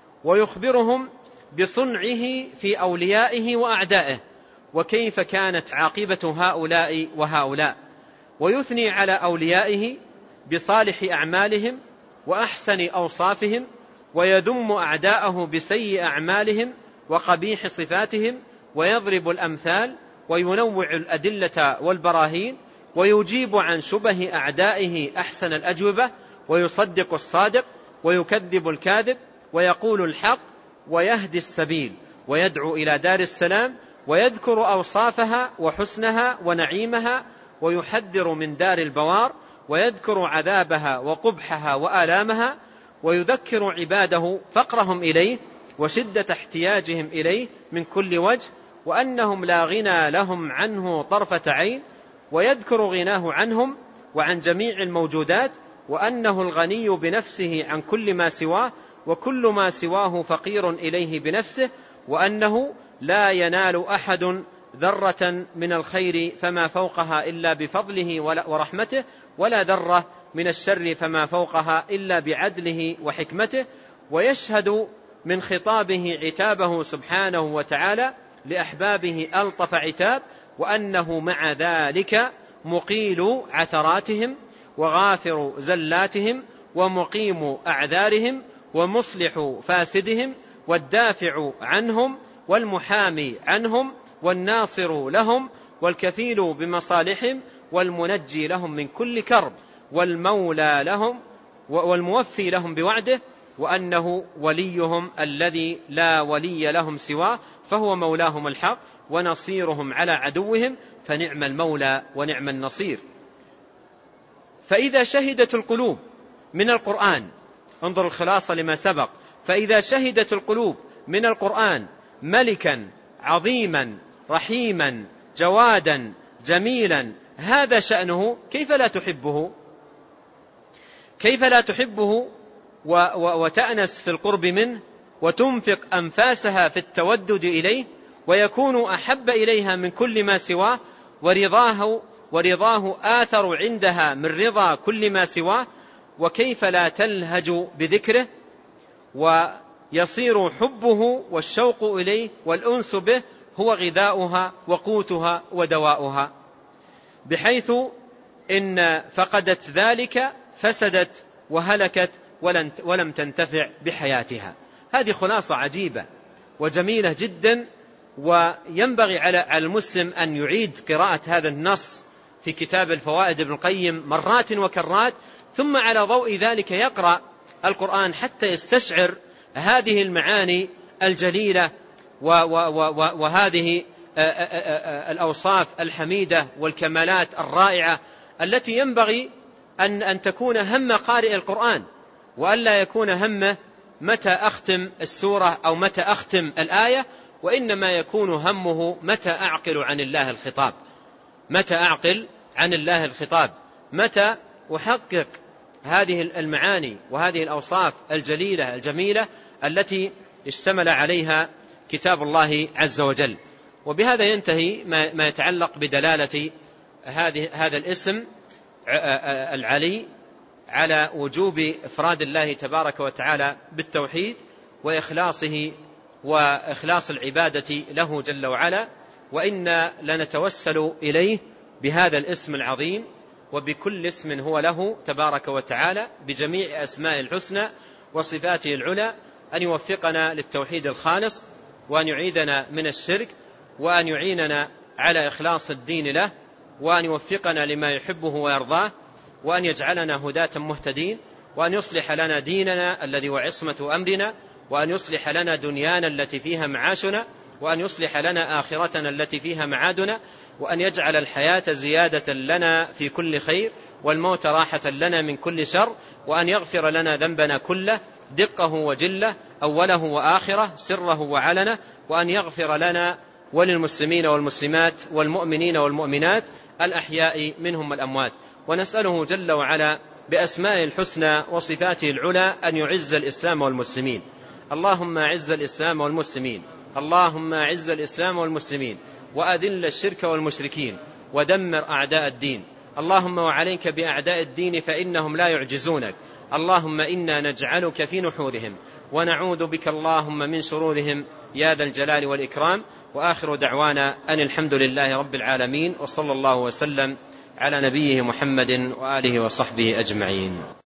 ويخبرهم بصنعه في أوليائه وأعدائه وكيف كانت عاقبة هؤلاء وهؤلاء، ويثني على أوليائه بصالح أعمالهم وأحسن أوصافهم، ويذم أعداءه بسيء أعمالهم وقبيح صفاتهم، ويضرب الأمثال وينوع الأدلة والبراهين، ويجيب عن شبه أعدائه أحسن الأجوبة، ويصدق الصادق ويكذب الكاذب، ويقول الحق ويهدي السبيل، ويدعو إلى دار السلام، ويذكر أوصافها وحسنها ونعيمها، ويحذر من دار البوار، ويذكر عذابها وقبحها وآلامها، ويذكر عباده فقرهم إليه وشدة احتياجهم إليه من كل وجه، وأنهم لا غنى لهم عنه طرفة عين، ويذكر غناه عنهم وعن جميع الموجودات، وأنه الغني بنفسه عن كل ما سواه، وكل ما سواه فقير إليه بنفسه، وأنه لا ينال أحد ذرة من الخير فما فوقها إلا بفضله ورحمته، ولا ذرة من الشر فما فوقها إلا بعدله وحكمته، ويشهد من خطابه عتابه سبحانه وتعالى لأحبابه ألطف عتاب، وأنه مع ذلك مقيل عثراتهم وغافر زلاتهم ومقيم أعذارهم ومصلح فاسدهم والدافع عنهم والمحامي عنهم والناصر لهم والكفيل بمصالحهم والمنجي لهم من كل كرب والمولى لهم والموفي لهم بوعده، وأنه وليهم الذي لا ولي لهم سواه، فهو مولاهم الحق ونصيرهم على عدوهم، فنعم المولى ونعم النصير. فإذا شهدت القلوب من القرآن، انظر الخلاصة لما سبق، فإذا شهدت القلوب من القرآن ملكا عظيما رحيما جوادا جميلا هذا شأنه، كيف لا تحبه؟ كيف لا تحبه وتأنس في القرب منه وتنفق أنفاسها في التودد إليه، ويكون أحب إليها من كل ما سواه، ورضاه, ورضاه آثر عندها من رضا كل ما سواه، وكيف لا تلهج بذكره ويصير حبه والشوق إليه والأنس به هو غذاؤها وقوتها ودواؤها، بحيث إن فقدت ذلك فسدت وهلكت ولم تنتفع بحياتها. هذه خلاصة عجيبة وجميلة جدا، وينبغي على المسلم أن يعيد قراءة هذا النص في كتاب الفوائد ابن القيم مرات وكرات، ثم على ضوء ذلك يقرأ القرآن حتى يستشعر هذه المعاني الجليلة وهذه الأوصاف الحميدة والكمالات الرائعة التي ينبغي أن أن تكون هم قارئ القرآن، وألا يكون همه متى أختم السورة أو متى أختم الآية، وإنما يكون همه متى أعقل عن الله الخطاب، متى أعقل عن الله الخطاب، متى أحقق هذه المعاني وهذه الأوصاف الجليلة الجميلة التي اشتمل عليها كتاب الله عز وجل. وبهذا ينتهي ما يتعلق بدلالة هذه هذا الاسم العلي على وجوب إفراد الله تبارك وتعالى بالتوحيد وإخلاصه وإخلاص العبادة له جل وعلا، وإنا لنتوسل إليه بهذا الاسم العظيم وبكل اسم هو له تبارك وتعالى بجميع أسماء الحسنى وصفاته العلى، أن يوفقنا للتوحيد الخالص، وأن يعيدنا من الشرك، وأن يعيننا على إخلاص الدين له، وأن يوفقنا لما يحبه ويرضاه، وأن يجعلنا هداة مهتدين، وأن يصلح لنا ديننا الذي هو عصمة أمرنا، وأن يصلح لنا دنيانا التي فيها معاشنا، وأن يصلح لنا آخرتنا التي فيها معادنا، وأن يجعل الحياة زيادة لنا في كل خير والموت راحة لنا من كل شر، وأن يغفر لنا ذنبنا كله دقه وجله أوله وآخره سره وعلنه، وأن يغفر لنا وللمسلمين والمسلمات والمؤمنين والمؤمنات الأحياء منهم والأموات. ونسأله جل وعلا بأسمائه الحسنى وصفاته العلى أن يعز الإسلام والمسلمين. اللهم أعز الإسلام والمسلمين، اللهم أعز الإسلام والمسلمين، وأذل الشرك والمشركين، ودمر أعداء الدين، اللهم وعليك بأعداء الدين فإنهم لا يعجزونك، اللهم إنا نجعلك في نحورهم ونعوذ بك اللهم من شرورهم يا ذا الجلال والإكرام. وآخر دعوانا أن الحمد لله رب العالمين، وصلى الله وسلم على نبيه محمد وآله وصحبه أجمعين.